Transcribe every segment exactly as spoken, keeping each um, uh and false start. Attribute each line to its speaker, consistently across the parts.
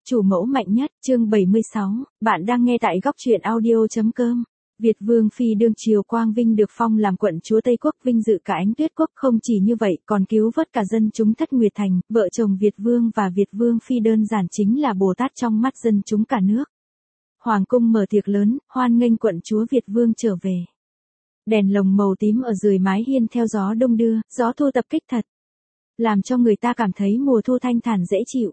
Speaker 1: Chủ mẫu mạnh nhất, chương bảy mươi sáu, bạn đang nghe tại góc truyện audio.com. Việt Vương Phi đương triều Quang Vinh được phong làm quận chúa Tây Quốc, vinh dự cả Ánh Tuyết Quốc, không chỉ như vậy còn cứu vớt cả dân chúng Thất Nguyệt Thành, vợ chồng Việt Vương và Việt Vương Phi đơn giản chính là Bồ Tát trong mắt dân chúng cả nước. Hoàng cung mở tiệc lớn, hoan nghênh quận chúa Việt Vương trở về. Đèn lồng màu tím ở dưới mái hiên theo gió đông đưa, gió thu tập kích thật, làm cho người ta cảm thấy mùa thu thanh thản dễ chịu.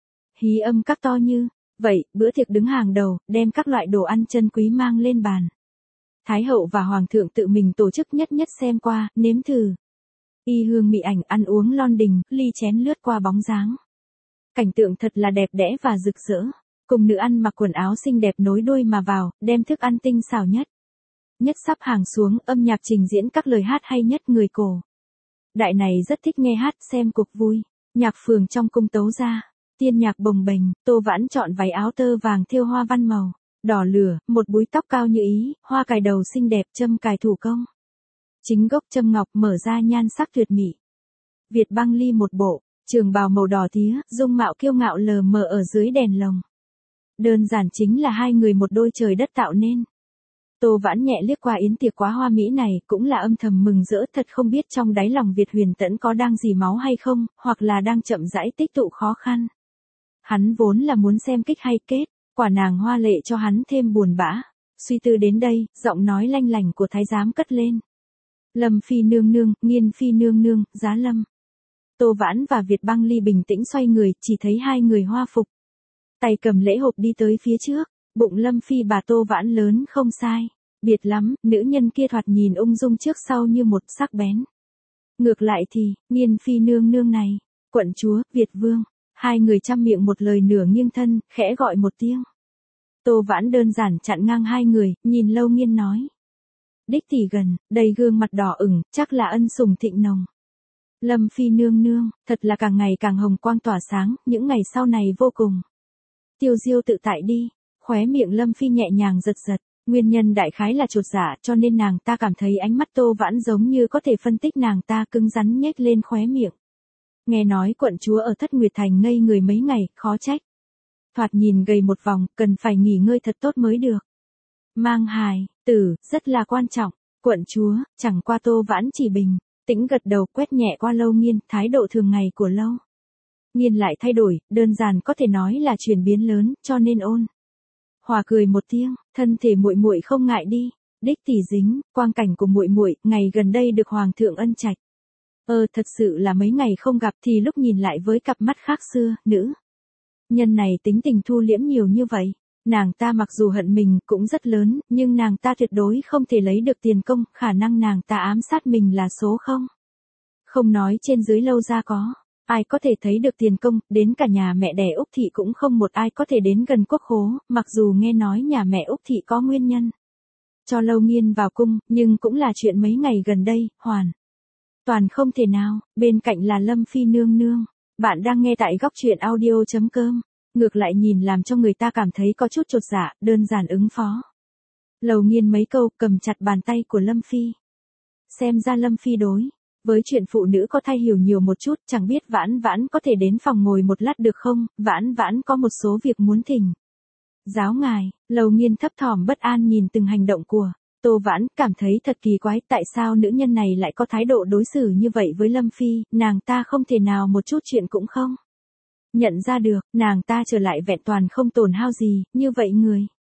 Speaker 1: Hí âm các to như vậy, bữa tiệc đứng hàng đầu, đem các loại đồ ăn chân quý mang lên bàn. Thái hậu và hoàng thượng tự mình tổ chức nhất nhất xem qua, nếm thử. Y hương mị ảnh ăn uống lon đình, ly chén lướt qua bóng dáng. Cảnh tượng thật là đẹp đẽ và rực rỡ. Cùng nữ ăn mặc quần áo xinh đẹp nối đuôi mà vào, đem thức ăn tinh xảo nhất. Nhất sắp hàng xuống, âm nhạc trình diễn các lời hát hay nhất người cổ. Đại này rất thích nghe hát, xem cuộc vui. Nhạc phường trong cung tấu ra. Tiên nhạc bồng bềnh, Tô Vãn chọn váy áo tơ vàng thêu hoa văn màu, đỏ lửa, một búi tóc cao như ý, hoa cài đầu xinh đẹp, châm cài thủ công. Chính gốc châm ngọc mở ra nhan sắc tuyệt mỹ. Việt Băng Ly một bộ, trường bào màu đỏ tía, dung mạo kiêu ngạo lờ mờ ở dưới đèn lồng. Đơn giản chính là hai người một đôi trời đất tạo nên. Tô Vãn nhẹ liếc qua yến tiệc quá hoa mỹ này, cũng là âm thầm mừng rỡ, thật không biết trong đáy lòng Việt Huyền Tẫn có đang dì máu hay không, hoặc là đang chậm rãi tích tụ khó khăn. Hắn vốn là muốn xem kích hay kết, quả nàng hoa lệ cho hắn thêm buồn bã. Suy tư đến đây, giọng nói lanh lành của thái giám cất lên. Lâm Phi nương nương, Nghiên Phi nương nương, Giá Lâm. Tô Vãn và Việt Băng Ly bình tĩnh xoay người, chỉ thấy hai người hoa phục. Tay cầm lễ hộp đi tới phía trước, bụng Lâm Phi bà Tô Vãn lớn không sai. Biệt lắm, nữ nhân kia thoạt nhìn ung dung trước sau như một sắc bén. Ngược lại thì, Nghiên Phi nương nương này, quận chúa, Việt Vương. Hai người chăm miệng một lời nửa nghiêng thân, khẽ gọi một tiếng. Tô Vãn đơn giản chặn ngang hai người, nhìn Lâu Nghiên nói. Đích tỷ gần, đầy gương mặt đỏ ửng, chắc là ân sủng thịnh nồng. Lâm Phi nương nương, thật là càng ngày càng hồng quang tỏa sáng, những ngày sau này vô cùng. Tiêu diêu tự tại đi, khóe miệng Lâm Phi nhẹ nhàng giật giật, nguyên nhân đại khái là chột dạ, cho nên nàng ta cảm thấy ánh mắt Tô Vãn giống như có thể phân tích nàng ta, cứng rắn nhếch lên khóe miệng. Nghe nói quận chúa ở Thất Nguyệt Thành ngây người mấy ngày, khó trách. Thoạt nhìn gầy một vòng, cần phải nghỉ ngơi thật tốt mới được. Mang hài, tử, rất là quan trọng. Quận chúa, chẳng qua Tô Vãn chỉ bình tĩnh gật đầu, quét nhẹ qua Lâu Nghiên, thái độ thường ngày của Lâu Nghiên lại thay đổi, đơn giản có thể nói là chuyển biến lớn, cho nên ôn hòa cười một tiếng, thân thể muội muội không ngại đi. Đích tỷ dính, quang cảnh của muội muội ngày gần đây được hoàng thượng ân trạch. Ờ thật sự là mấy ngày không gặp thì lúc nhìn lại với cặp mắt khác xưa, nữ nhân này tính tình thu liễm nhiều như vậy. Nàng ta mặc dù hận mình cũng rất lớn, nhưng nàng ta tuyệt đối không thể lấy được tiền công, khả năng nàng ta ám sát mình là số không. Không nói trên dưới Lâu gia có ai có thể thấy được tiền công, đến cả nhà mẹ đẻ Úc Thị cũng không một ai có thể đến gần quốc khố, mặc dù nghe nói nhà mẹ Úc Thị có nguyên nhân cho Lâu Nghiên vào cung, nhưng cũng là chuyện mấy ngày gần đây, hoàn toàn không thể nào. Bên cạnh là Lâm Phi nương nương. Bạn đang nghe tại góc truyện audio.com. Ngược lại nhìn làm cho người ta cảm thấy có chút chột dạ, đơn giản ứng phó. Lâu Nghiên mấy câu, cầm chặt bàn tay của Lâm Phi. Xem ra Lâm Phi đối với chuyện phụ nữ có thai hiểu nhiều một chút, chẳng biết Vãn Vãn có thể đến phòng ngồi một lát được không? Vãn Vãn có một số việc muốn thỉnh giáo ngài. Lâu Nghiên thấp thỏm bất an nhìn từng hành động của Tô Vãn, cảm thấy thật kỳ quái, tại sao nữ nhân này lại có thái độ đối xử như vậy với Lâm Phi, nàng ta không thể nào một chút chuyện cũng không nhận ra được, nàng ta trở lại vẹn toàn không tổn hao gì, như vậy người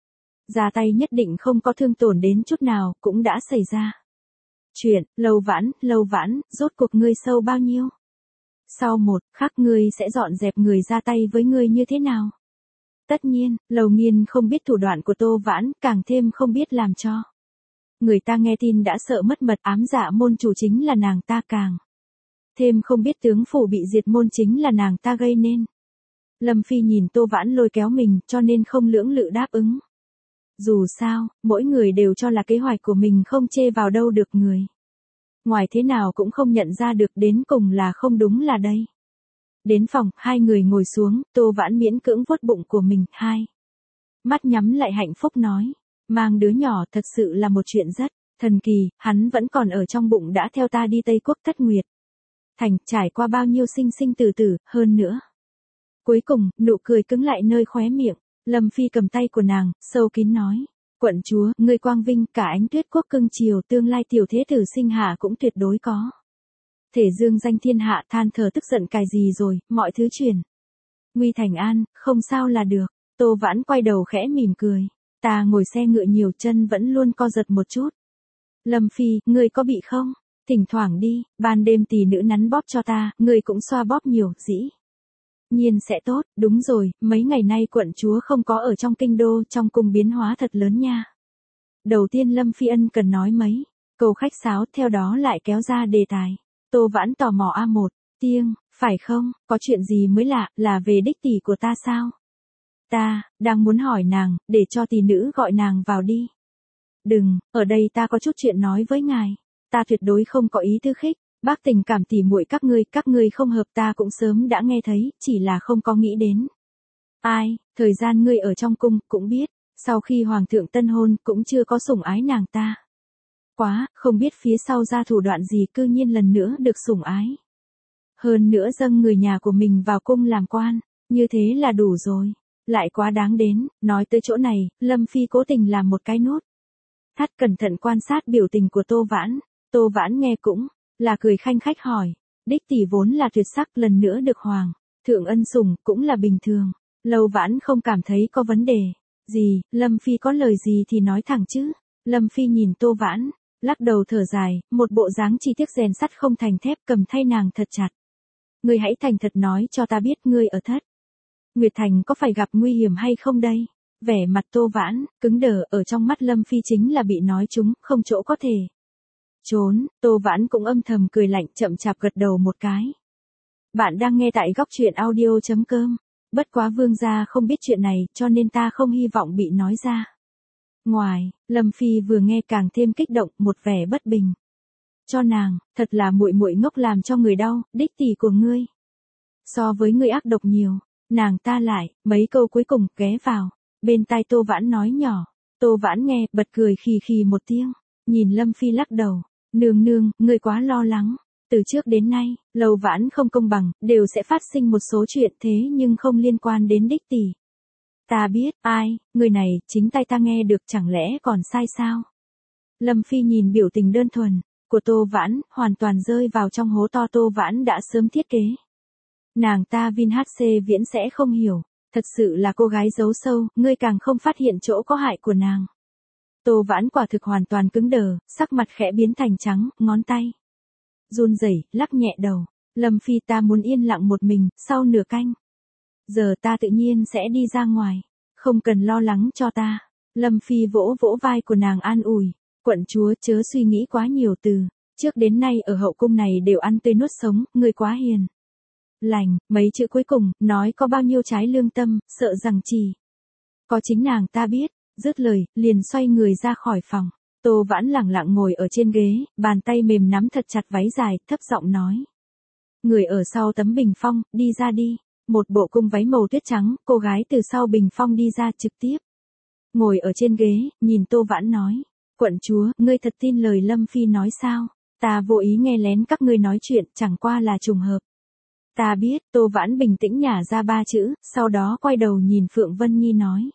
Speaker 1: ra tay nhất định không có thương tổn đến chút nào, cũng đã xảy ra chuyện. Lâu Vãn, Lâu Vãn, rốt cuộc ngươi sâu bao nhiêu? Sau một khắc ngươi sẽ dọn dẹp người ra tay với ngươi như thế nào? Tất nhiên, Lâu Nghiên không biết thủ đoạn của Tô Vãn, càng thêm không biết làm cho người ta nghe tin đã sợ mất mật, ám dạ môn chủ chính là nàng ta, càng thêm không biết tướng phủ bị diệt môn chính là nàng ta gây nên. Lâm Phi nhìn Tô Vãn lôi kéo mình, cho nên không lưỡng lự đáp ứng. Dù sao, mỗi người đều cho là kế hoạch của mình không chê vào đâu được người ngoài thế nào cũng không nhận ra được, đến cùng là không đúng là đây. Đến phòng, hai người ngồi xuống, Tô Vãn miễn cưỡng vuốt bụng của mình, hai mắt nhắm lại hạnh phúc nói. Mang đứa nhỏ thật sự là một chuyện rất thần kỳ, hắn vẫn còn ở trong bụng đã theo ta đi Tây Quốc Thất Nguyệt Thành, trải qua bao nhiêu sinh sinh tử tử, hơn nữa. Cuối cùng, nụ cười cứng lại nơi khóe miệng, Lâm Phi cầm tay của nàng, sâu kín nói. Quận chúa, ngươi quang vinh, cả Ánh Tuyết quốc cưng chiều, tương lai tiểu thế tử sinh hạ cũng tuyệt đối có. Thể dương danh thiên hạ, than thở tức giận cài gì rồi, mọi thứ chuyển. Nguy thành an, không sao là được. Tô Vãn quay đầu khẽ mỉm cười. Ta ngồi xe ngựa nhiều, chân vẫn luôn co giật một chút. Lâm Phi, ngươi có bị không? Thỉnh thoảng đi, ban đêm tỷ nữ nắn bóp cho ta, ngươi cũng xoa bóp nhiều, dĩ nhiên sẽ tốt. Đúng rồi, mấy ngày nay quận chúa không có ở trong kinh đô, trong cung biến hóa thật lớn nha. Đầu tiên Lâm Phi ân cần nói mấy câu khách sáo, theo đó lại kéo ra đề tài. Tô Vãn tò mò a một tiếng, phải không, có chuyện gì mới lạ, là về đích tỷ của ta sao? Ta, đang muốn hỏi nàng, để cho tỷ nữ gọi nàng vào đi. Đừng, ở đây ta có chút chuyện nói với ngài. Ta tuyệt đối không có ý tư khích, bác tình cảm tỉ muội các ngươi, các ngươi không hợp ta cũng sớm đã nghe thấy, chỉ là không có nghĩ đến. Ai, thời gian ngươi ở trong cung, cũng biết, sau khi hoàng thượng tân hôn, cũng chưa có sủng ái nàng ta. Quá, không biết phía sau ra thủ đoạn gì cư nhiên lần nữa được sủng ái. Hơn nữa dâng người nhà của mình vào cung làm quan, như thế là đủ rồi. Lại quá đáng đến, nói tới chỗ này, Lâm Phi cố tình làm một cái nốt. Thắt cẩn thận quan sát biểu tình của Tô Vãn, Tô Vãn nghe cũng là cười khanh khách hỏi, đích tỷ vốn là tuyệt sắc, lần nữa được hoàng thượng ân sủng cũng là bình thường. Lâu Vãn không cảm thấy có vấn đề gì, Lâm Phi có lời gì thì nói thẳng chứ. Lâm Phi nhìn Tô Vãn, lắc đầu thở dài, một bộ dáng chi tiết rèn sắt không thành thép, cầm thay nàng thật chặt. Ngươi hãy thành thật nói cho ta biết ngươi ở Thất Nguyệt Thành có phải gặp nguy hiểm hay không đây? Vẻ mặt Tô Vãn cứng đờ, ở trong mắt Lâm Phi chính là bị nói trúng, không chỗ có thể trốn. Tô Vãn cũng âm thầm cười lạnh, chậm chạp gật đầu một cái. Bạn đang nghe tại góc truyện audio.com. Bất quá vương gia không biết chuyện này, cho nên ta không hy vọng bị nói ra. Ngoài, Lâm Phi vừa nghe càng thêm kích động, một vẻ bất bình. Cho nàng, thật là muội muội ngốc làm cho người đau, đích tỷ của ngươi. So với ngươi ác độc nhiều, nàng ta lại, mấy câu cuối cùng, ghé vào bên tai Tô Vãn nói nhỏ. Tô Vãn nghe, bật cười khì khì một tiếng, nhìn Lâm Phi lắc đầu. Nương nương, ngươi quá lo lắng. Từ trước đến nay, Lâu Vãn không công bằng, đều sẽ phát sinh một số chuyện thế nhưng không liên quan đến đích tỷ. Ta biết, ai, người này, chính tay ta nghe được, chẳng lẽ còn sai sao? Lâm Phi nhìn biểu tình đơn thuần của Tô Vãn, hoàn toàn rơi vào trong hố to Tô Vãn đã sớm thiết kế. Nàng ta Vin hát xê viễn sẽ không hiểu, thật sự là cô gái giấu sâu, ngươi càng không phát hiện chỗ có hại của nàng. Tô Vãn quả thực hoàn toàn cứng đờ, sắc mặt khẽ biến thành trắng, ngón tay run rẩy, lắc nhẹ đầu. Lâm Phi, ta muốn yên lặng một mình, sau nửa canh giờ ta tự nhiên sẽ đi ra ngoài, không cần lo lắng cho ta. Lâm Phi vỗ vỗ vai của nàng an ủi, quận chúa chớ suy nghĩ quá nhiều, từ trước đến nay ở hậu cung này đều ăn tươi nuốt sống, ngươi quá hiền lành. Mấy chữ cuối cùng, nói có bao nhiêu trái lương tâm, sợ rằng chỉ có chính nàng ta biết. Dứt lời, liền xoay người ra khỏi phòng. Tô Vãn lẳng lặng ngồi ở trên ghế, bàn tay mềm nắm thật chặt váy dài, thấp giọng nói. Người ở sau tấm bình phong, đi ra đi. Một bộ cung váy màu tuyết trắng, cô gái từ sau bình phong đi ra, trực tiếp ngồi ở trên ghế, nhìn Tô Vãn nói. Quận chúa, ngươi thật tin lời Lâm Phi nói sao? Ta vô ý nghe lén các ngươi nói chuyện, chẳng qua là trùng hợp. Ta biết. Tô Vãn bình tĩnh nhả ra ba chữ, sau đó quay đầu nhìn Phượng Vân Nhi nói.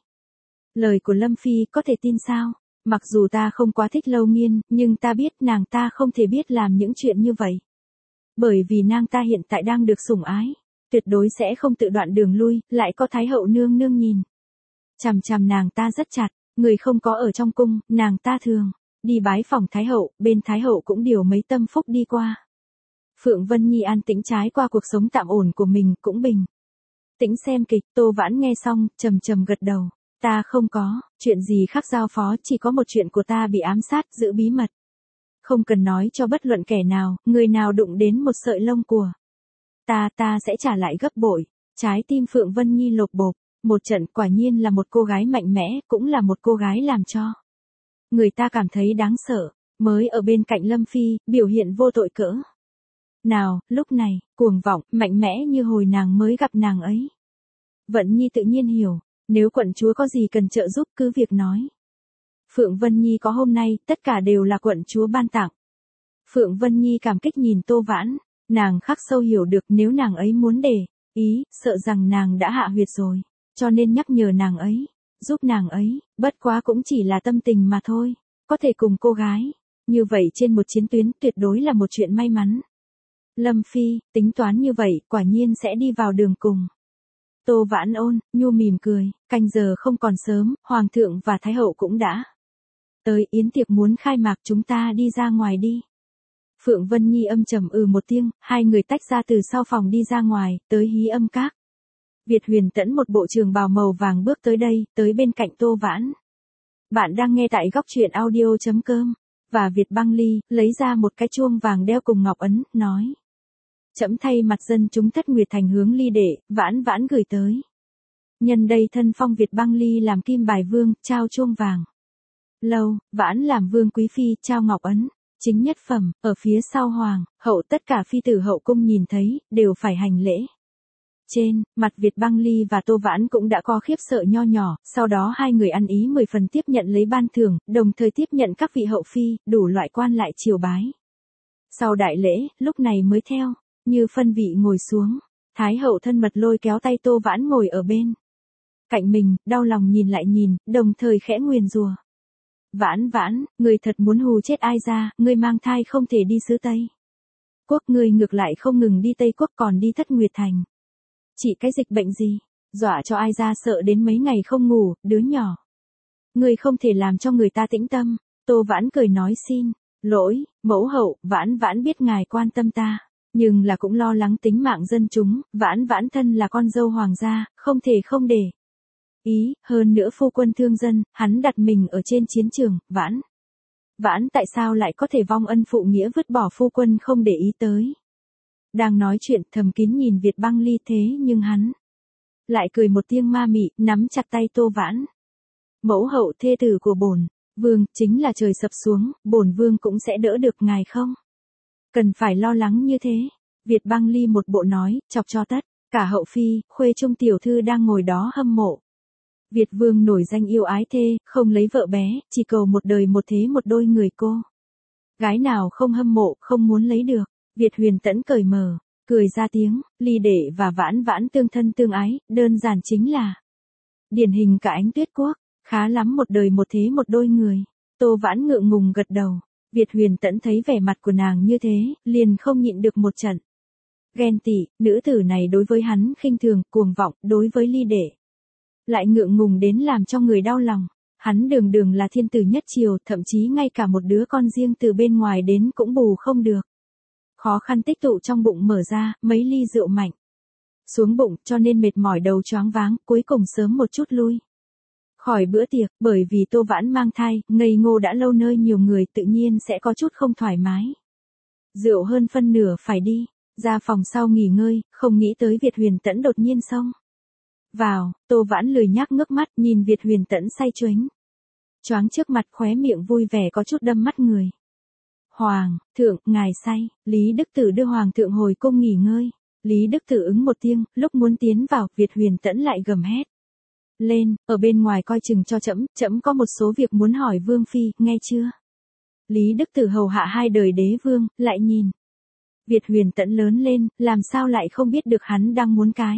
Speaker 1: Lời của Lâm Phi có thể tin sao? Mặc dù ta không quá thích Lâu Nghiên, nhưng ta biết nàng ta không thể biết làm những chuyện như vậy. Bởi vì nàng ta hiện tại đang được sủng ái, tuyệt đối sẽ không tự đoạn đường lui, lại có Thái hậu nương nương nhìn chằm chằm nàng ta rất chặt, người không có ở trong cung, nàng ta thường đi bái phòng Thái hậu, bên Thái hậu cũng điều mấy tâm phúc đi qua. Phượng Vân Nhi an tĩnh trái qua cuộc sống tạm ổn của mình, cũng bình tĩnh xem kịch. Tô Vãn nghe xong, trầm trầm gật đầu. Ta không có chuyện gì khác giao phó, chỉ có một chuyện của ta bị ám sát, giữ bí mật. Không cần nói cho bất luận kẻ nào, người nào đụng đến một sợi lông của ta, ta sẽ trả lại gấp bội. Trái tim Phượng Vân Nhi lột bột, một trận. Quả nhiên là một cô gái mạnh mẽ, cũng là một cô gái làm cho người ta cảm thấy đáng sợ. Mới ở bên cạnh Lâm Phi, biểu hiện vô tội cỡ nào, lúc này, cuồng vọng, mạnh mẽ như hồi nàng mới gặp nàng ấy. Vận Nhi tự nhiên hiểu. Nếu quận chúa có gì cần trợ giúp, cứ việc nói. Phượng Vân Nhi có hôm nay, tất cả đều là quận chúa ban tặng. Phượng Vân Nhi cảm kích nhìn Tô Vãn, nàng khắc sâu hiểu được nếu nàng ấy muốn để Ý, sợ rằng nàng đã hạ huyệt rồi, cho nên nhắc nhở nàng ấy, giúp nàng ấy, bất quá cũng chỉ là tâm tình mà thôi, có thể cùng cô gái. Như vậy trên một chiến tuyến tuyệt đối là một chuyện may mắn. Lâm Phi, tính toán như vậy, quả nhiên sẽ đi vào đường cùng. Tô Vãn ôn, nhu mỉm cười, canh giờ không còn sớm, Hoàng thượng và Thái hậu cũng đã tới, yến tiệc muốn khai mạc, chúng ta đi ra ngoài đi. Phượng Vân Nhi âm trầm ừ một tiếng, hai người tách ra từ sau phòng đi ra ngoài, tới hí âm các. Việt Huyền Tẫn một bộ trường bào màu vàng bước tới đây, tới bên cạnh Tô Vãn. Bạn đang nghe tại góc truyện audio.com. Và Việt Băng Ly, lấy ra một cái chuông vàng đeo cùng ngọc ấn, nói. Trẫm thay mặt dân chúng Thất Nguyệt Thành hướng Ly đệ, Vãn Vãn gửi tới. Nhân đây thân phong Việt Băng Ly làm kim bài vương, trao chuông vàng. Lâu, Vãn làm vương quý phi, trao ngọc ấn. Chính nhất phẩm, ở phía sau hoàng, hậu tất cả phi tử hậu cung nhìn thấy, đều phải hành lễ. Trên, mặt Việt Băng Ly và Tô Vãn cũng đã có khiếp sợ nho nhỏ, sau đó hai người ăn ý mười phần tiếp nhận lấy ban thưởng, đồng thời tiếp nhận các vị hậu phi, đủ loại quan lại triều bái. Sau đại lễ, lúc này mới theo, như phân vị ngồi xuống, Thái hậu thân mật lôi kéo tay Tô Vãn ngồi ở bên cạnh mình, đau lòng nhìn lại nhìn, đồng thời khẽ nguyền rủa. Vãn Vãn, người thật muốn hù chết ai ra, ngươi mang thai không thể đi xứ Tây Quốc, ngươi ngược lại không ngừng đi Tây Quốc còn đi Thất Nguyệt Thành. Chỉ cái dịch bệnh gì, dọa cho ai ra sợ đến mấy ngày không ngủ, đứa nhỏ. Ngươi không thể làm cho người ta tĩnh tâm. Tô Vãn cười nói xin lỗi, mẫu hậu, Vãn Vãn biết ngài quan tâm ta, nhưng là cũng lo lắng tính mạng dân chúng, Vãn Vãn thân là con dâu hoàng gia, không thể không để ý, hơn nữa phu quân thương dân, hắn đặt mình ở trên chiến trường, Vãn. Vãn tại sao lại có thể vong ân phụ nghĩa vứt bỏ phu quân không để ý tới. Đang nói chuyện thầm kín nhìn Việt Băng Ly thế nhưng hắn lại cười một tiếng ma mị, nắm chặt tay Tô Vãn. Mẫu hậu thê tử của bổn vương, chính là trời sập xuống, bổn vương cũng sẽ đỡ được ngài không? Cần phải lo lắng như thế. Việt Băng Ly một bộ nói, chọc cho tất cả hậu phi, khuê trung tiểu thư đang ngồi đó hâm mộ. Việt vương nổi danh yêu ái thê, không lấy vợ bé, chỉ cầu một đời một thế một đôi người cô. Gái nào không hâm mộ, không muốn lấy được. Việt Huyền Tẫn cởi mở, cười ra tiếng, Ly đệ và Vãn Vãn tương thân tương ái, đơn giản chính là điển hình cả Ánh Tuyết Quốc, khá lắm một đời một thế một đôi người. Tô Vãn ngượng ngùng gật đầu. Việt Huyền Tẫn thấy vẻ mặt của nàng như thế, liền không nhịn được một trận ghen tị, nữ tử này đối với hắn khinh thường, cuồng vọng, đối với Ly đệ lại ngượng ngùng đến làm cho người đau lòng. Hắn đường đường là thiên tử nhất triều, thậm chí ngay cả một đứa con riêng từ bên ngoài đến cũng bù không được. Khó khăn tích tụ trong bụng mở ra, mấy ly rượu mạnh xuống bụng, cho nên mệt mỏi đầu choáng váng, cuối cùng sớm một chút lui khỏi bữa tiệc, bởi vì Tô Vãn mang thai, ngây ngô đã lâu nơi nhiều người tự nhiên sẽ có chút không thoải mái. Rượu hơn phân nửa phải đi, ra phòng sau nghỉ ngơi, không nghĩ tới Việt Huyền Tẫn đột nhiên xông vào, Tô Vãn lười nhác ngước mắt nhìn Việt Huyền Tẫn say choáng. Choáng trước mặt khóe miệng vui vẻ có chút đâm mắt người. Hoàng thượng, ngài say, Lý Đức Tử đưa Hoàng thượng hồi cung nghỉ ngơi. Lý Đức Tử ứng một tiếng, lúc muốn tiến vào, Việt Huyền Tẫn lại gầm hét lên, ở bên ngoài coi chừng cho trẫm, trẫm có một số việc muốn hỏi Vương Phi, nghe chưa? Lý Đức Tử hầu hạ hai đời đế vương, lại nhìn Việt Huyền Tẫn lớn lên, làm sao lại không biết được hắn đang muốn cái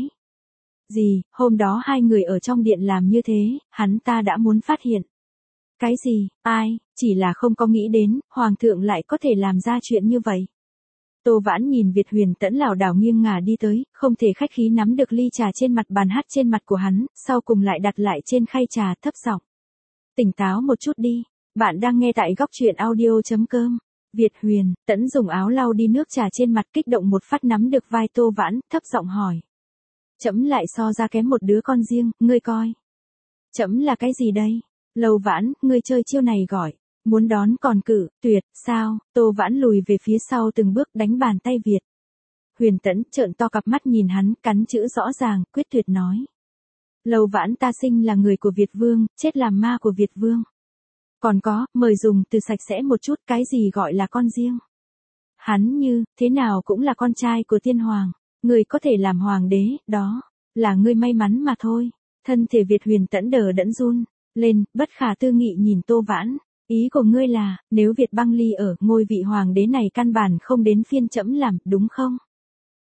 Speaker 1: gì, hôm đó hai người ở trong điện làm như thế, hắn ta đã muốn phát hiện. Cái gì, ai, chỉ là không có nghĩ đến, Hoàng thượng lại có thể làm ra chuyện như vậy. Tô Vãn nhìn Việt Huyền Tẫn lảo đảo nghiêng ngả đi tới, không thể khách khí nắm được ly trà trên mặt bàn hắt trên mặt của hắn, sau cùng lại đặt lại trên khay trà thấp giọng. Tỉnh táo một chút đi, bạn đang nghe tại góc truyện audio.com. Việt Huyền Tẫn dùng áo lau đi nước trà trên mặt, kích động một phát nắm được vai Tô Vãn, thấp giọng hỏi. Trẫm lại so ra kém một đứa con riêng, ngươi coi. Trẫm là cái gì đây? Lâu Vãn, ngươi chơi chiêu này gọi muốn đón còn cự, tuyệt, sao? Tô Vãn lùi về phía sau từng bước, đánh bàn tay Việt Huyền Tẫn trợn to cặp mắt nhìn hắn, cắn chữ rõ ràng, quyết tuyệt nói. Lâu Vãn, ta sinh là người của Việt Vương, chết làm ma của Việt Vương. Còn có, mời dùng từ sạch sẽ một chút, cái gì gọi là con riêng? Hắn như, thế nào cũng là con trai của tiên hoàng. Ngươi có thể làm hoàng đế, đó là ngươi may mắn mà thôi. Thân thể Việt Huyền Tẫn đờ đẫn run lên, bất khả tư nghị nhìn Tô Vãn. Ý của ngươi là, nếu Việt Băng Ly ở, ngôi vị hoàng đế này căn bản không đến phiên trẫm làm, đúng không?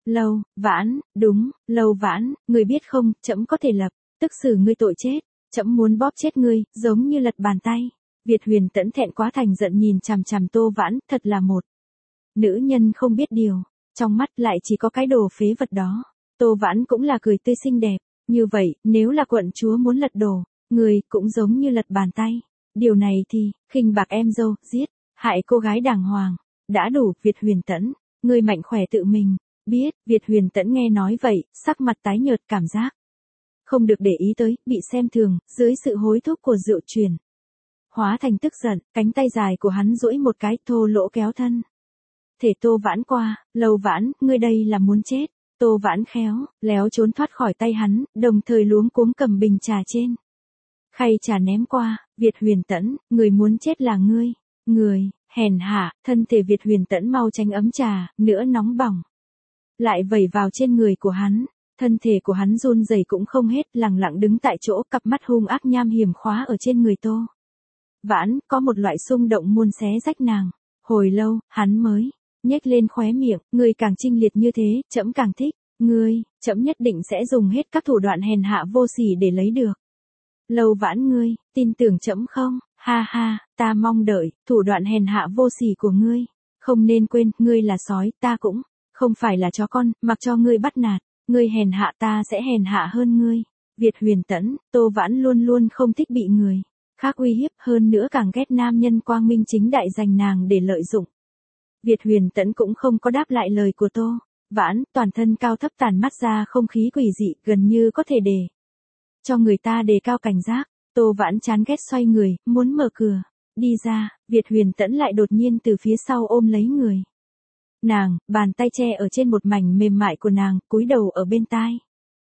Speaker 1: Lâu, Vãn, đúng, Lâu Vãn, ngươi biết không, trẫm có thể lập, tức xử ngươi tội chết, trẫm muốn bóp chết ngươi, giống như lật bàn tay. Việt Huyền Tẫn thẹn quá thành giận nhìn chằm chằm Tô Vãn, thật là một nữ nhân không biết điều, trong mắt lại chỉ có cái đồ phế vật đó. Tô Vãn cũng là cười tươi xinh đẹp, như vậy, nếu là quận chúa muốn lật đổ, người cũng giống như lật bàn tay. Điều này thì, khinh bạc em dâu, giết, hại cô gái đàng hoàng, đã đủ. Việt Huyền Tẫn, ngươi mạnh khỏe tự mình biết. Việt Huyền Tẫn nghe nói vậy, sắc mặt tái nhợt, cảm giác không được để ý tới, bị xem thường, dưới sự hối thúc của rượu truyền hóa thành tức giận, cánh tay dài của hắn duỗi một cái, thô lỗ kéo thân thể Tô Vãn qua. Lâu Vãn, ngươi đây là muốn chết. Tô Vãn khéo léo trốn thoát khỏi tay hắn, đồng thời luống cuống cầm bình trà trên khay trà ném qua. Việt Huyền Tẫn, người muốn chết là ngươi, người hèn hạ. Thân thể Việt Huyền Tẫn mau tránh ấm trà, nữa nóng bỏng lại vẩy vào trên người của hắn. Thân thể của hắn run rẩy cũng không hết, lặng lặng đứng tại chỗ, cặp mắt hung ác nham hiểm khóa ở trên người Tô Vãn, có một loại xung động muốn xé rách nàng. Hồi lâu, hắn mới nhếch lên khóe miệng, ngươi càng chinh liệt như thế, trẫm càng thích, ngươi, trẫm nhất định sẽ dùng hết các thủ đoạn hèn hạ vô sỉ để lấy được. Lâu Vãn, ngươi tin tưởng trẫm không? Ha ha, ta mong đợi thủ đoạn hèn hạ vô sỉ của ngươi. Không nên quên, ngươi là sói, ta cũng không phải là chó con, mặc cho ngươi bắt nạt, ngươi hèn hạ ta sẽ hèn hạ hơn ngươi. Việt Huyền Tẫn, Tô Vãn luôn luôn không thích bị người khác uy hiếp, hơn nữa càng ghét nam nhân quang minh chính đại giành nàng để lợi dụng. Việt Huyền Tẫn cũng không có đáp lại lời của Tô Vãn, toàn thân cao thấp tản mắt ra không khí quỷ dị, gần như có thể để cho người ta đề cao cảnh giác. Tô Vãn chán ghét xoay người, muốn mở cửa đi ra. Việt Huyền Tẫn lại đột nhiên từ phía sau ôm lấy người nàng, bàn tay che ở trên một mảnh mềm mại của nàng, cúi đầu ở bên tai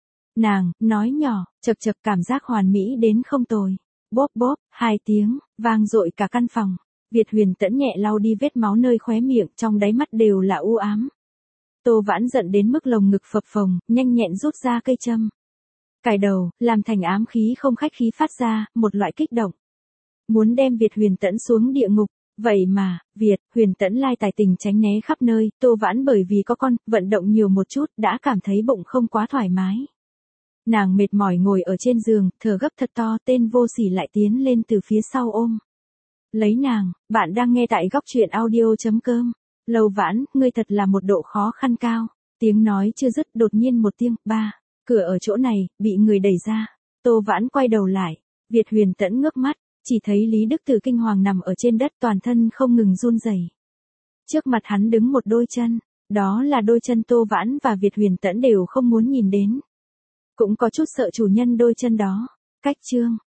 Speaker 1: nàng, nói nhỏ, chậc chậc, cảm giác hoàn mỹ đến không tồi. Bóp bóp, hai tiếng vang dội cả căn phòng. Việt Huyền Tẫn nhẹ lau đi vết máu nơi khóe miệng, trong đáy mắt đều là u ám. Tô Vãn giận đến mức lồng ngực phập phồng, nhanh nhẹn rút ra cây châm cài đầu, làm thành ám khí không khách khí phát ra, một loại kích động muốn đem Việt Huyền Tẫn xuống địa ngục. Vậy mà, Việt Huyền Tẫn lai tài tình tránh né khắp nơi. Tô Vãn bởi vì có con, vận động nhiều một chút, đã cảm thấy bụng không quá thoải mái. Nàng mệt mỏi ngồi ở trên giường, thở gấp thật to, tên vô sỉ lại tiến lên từ phía sau ôm lấy nàng. Bạn đang nghe tại góc truyện audio chấm com. Lâu Vãn, ngươi thật là một độ khó khăn cao. Tiếng nói chưa dứt, đột nhiên một tiếng, ba, cửa ở chỗ này, bị người đẩy ra. Tô Vãn quay đầu lại. Việt Huyền Tẫn ngước mắt, chỉ thấy Lý Đức Từ kinh hoàng nằm ở trên đất, toàn thân không ngừng run rẩy. Trước mặt hắn đứng một đôi chân, đó là đôi chân Tô Vãn và Việt Huyền Tẫn đều không muốn nhìn đến. Cũng có chút sợ chủ nhân đôi chân đó. Cách chương